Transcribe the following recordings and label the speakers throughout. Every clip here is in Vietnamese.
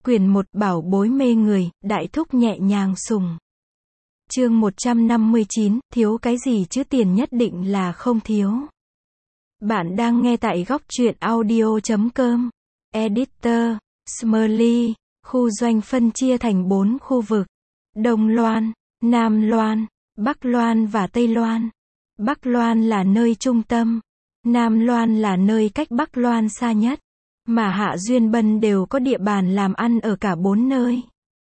Speaker 1: Quyển 1 Bảo bối mê người, đại thúc nhẹ nhàng sùng. Chương 159, thiếu cái gì chứ tiền nhất định là không thiếu. Bạn đang nghe tại góc truyện audio.com. Editor, Smurly, khu doanh phân chia thành 4 khu vực. Đông Loan, Nam Loan, Bắc Loan và Tây Loan. Bắc Loan là nơi trung tâm. Nam Loan là nơi cách Bắc Loan xa nhất. Mà Hạ Duyên Bân đều có địa bàn làm ăn ở cả 4 nơi.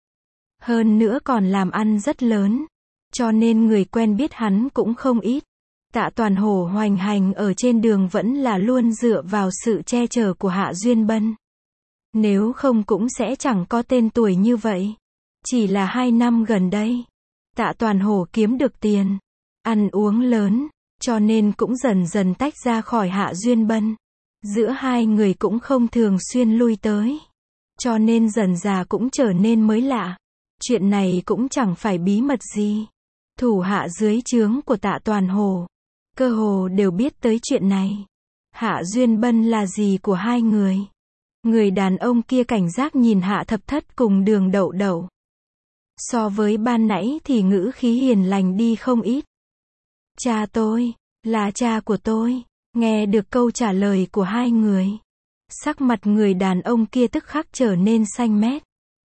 Speaker 1: Hơn nữa còn làm ăn rất lớn. Cho nên người quen biết hắn cũng không ít. Tạ Toàn Hổ hoành hành ở trên đường vẫn là luôn dựa vào sự che chở của Hạ Duyên Bân. Nếu không cũng sẽ chẳng có tên tuổi như vậy. Chỉ là 2 năm gần đây, Tạ Toàn Hổ kiếm được tiền, ăn uống lớn, cho nên cũng dần dần tách ra khỏi Hạ Duyên Bân. Giữa hai người cũng không thường xuyên lui tới. Cho nên dần dà cũng trở nên mới lạ. Chuyện này cũng chẳng phải bí mật gì. Thủ hạ dưới trướng của Tạ Toàn Hổ cơ hồ đều biết tới chuyện này. Hạ Duyên Bân là gì của hai người. Người đàn ông kia cảnh giác nhìn Hạ Thập Thất cùng Đường Đậu Đậu. So với ban nãy thì ngữ khí hiền lành đi không ít. Cha tôi, là cha của tôi. Nghe được câu trả lời của hai người, sắc mặt người đàn ông kia tức khắc trở nên xanh mét.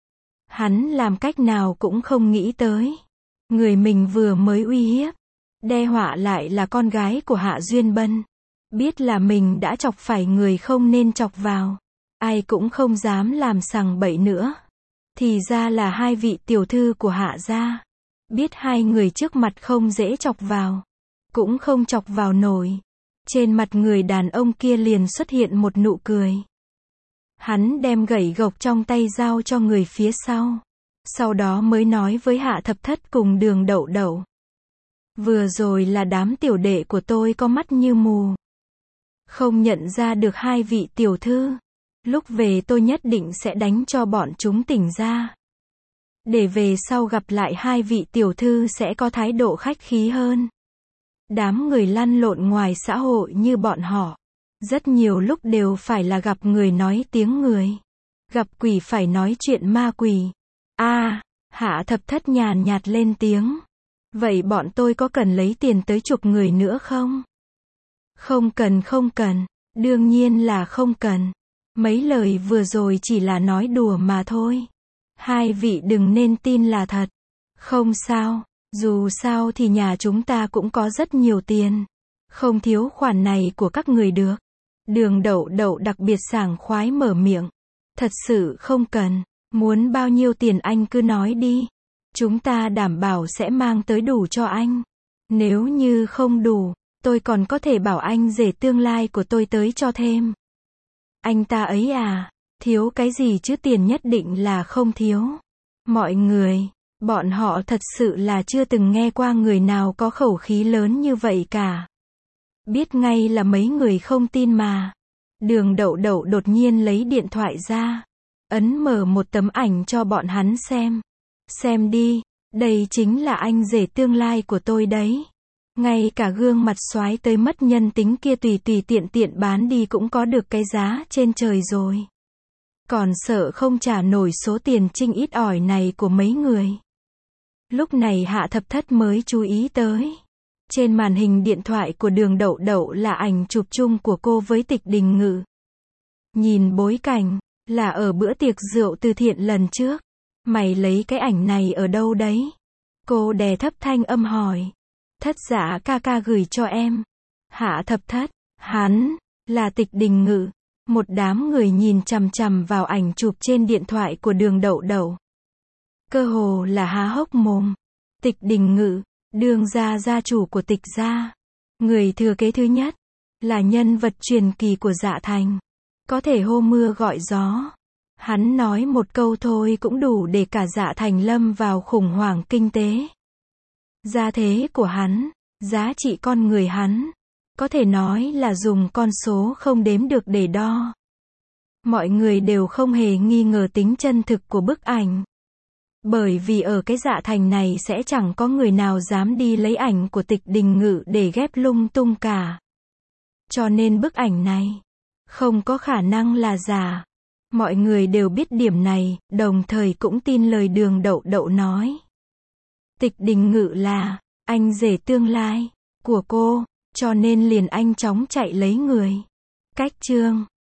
Speaker 1: Hắn làm cách nào cũng không nghĩ tới. Người mình vừa mới uy hiếp, đe họa lại là con gái của Hạ Duyên Bân. Biết là mình đã chọc phải người không nên chọc vào. Ai cũng không dám làm sằng bậy nữa. Thì ra là hai vị tiểu thư của Hạ gia. Biết hai người trước mặt không dễ chọc vào. Cũng không chọc vào nổi. Trên mặt người đàn ông kia liền xuất hiện một nụ cười. Hắn đem gậy gộc trong tay giao cho người phía sau. Sau đó mới nói với Hạ Thập Thất cùng Đường Đậu Đậu. Vừa rồi là đám tiểu đệ của tôi có mắt như mù. Không nhận ra được hai vị tiểu thư. Lúc về tôi nhất định sẽ đánh cho bọn chúng tỉnh ra. Để về sau gặp lại hai vị tiểu thư sẽ có thái độ khách khí hơn. Đám người lăn lộn ngoài xã hội như bọn họ, rất nhiều lúc đều phải là gặp người nói tiếng người. Gặp quỷ phải nói chuyện ma quỷ. Hạ Thập Thất nhàn nhạt lên tiếng. Vậy bọn tôi có cần lấy tiền tới chục người nữa không? Không cần, đương nhiên là không cần. Mấy lời vừa rồi chỉ là nói đùa mà thôi. Hai vị đừng nên tin là thật. Không sao. Dù sao thì nhà chúng ta cũng có rất nhiều tiền. Không thiếu khoản này của các người được. Đường Đậu Đậu đặc biệt sảng khoái mở miệng. Thật sự không cần. Muốn bao nhiêu tiền anh cứ nói đi. Chúng ta đảm bảo sẽ mang tới đủ cho anh. Nếu như không đủ, tôi còn có thể bảo anh rể tương lai của tôi tới cho thêm. Anh ta ấy à, thiếu cái gì chứ tiền nhất định là không thiếu. Mọi người, bọn họ thật sự là chưa từng nghe qua người nào có khẩu khí lớn như vậy cả. Biết ngay là mấy người không tin mà. Đường Đậu Đậu đột nhiên lấy điện thoại ra. Ấn mở một tấm ảnh cho bọn hắn xem. Xem đi, đây chính là anh rể tương lai của tôi đấy. Ngay cả gương mặt xoái tới mất nhân tính kia tùy tiện bán đi cũng có được cái giá trên trời rồi. Còn sợ không trả nổi số tiền trinh ít ỏi này của mấy người. Lúc này Hạ Thập Thất mới chú ý tới. Trên màn hình điện thoại của Đường Đậu Đậu là ảnh chụp chung của cô với Tịch Đình Ngự. Nhìn bối cảnh, là ở bữa tiệc rượu từ thiện lần trước. Mày lấy cái ảnh này ở đâu đấy? Cô đè thấp thanh âm hỏi. Thất giả ca ca gửi cho em. Hạ Thập Thất, hắn, là Tịch Đình Ngự. Một đám người nhìn chằm chằm vào ảnh chụp trên điện thoại của Đường Đậu Đậu. Cơ hồ là há hốc mồm. Tịch Đình Ngự, Đường gia chủ của Tịch gia. Người thừa kế thứ nhất. Là nhân vật truyền kỳ của Dạ Thành. Có thể hô mưa gọi gió. Hắn nói một câu thôi cũng đủ để cả Dạ Thành lâm vào khủng hoảng kinh tế. Gia thế của hắn, giá trị con người hắn, có thể nói là dùng con số không đếm được để đo. Mọi người đều không hề nghi ngờ tính chân thực của bức ảnh. Bởi vì ở cái Dạ Thành này sẽ chẳng có người nào dám đi lấy ảnh của Tịch Đình Ngự để ghép lung tung cả. Cho nên bức ảnh này không có khả năng là giả. Mọi người đều biết điểm này, đồng thời cũng tin lời Đường Đậu Đậu nói. Tịch Đình Ngự là anh rể tương lai của cô, cho nên liền nhanh chóng chạy lấy người. Cách chương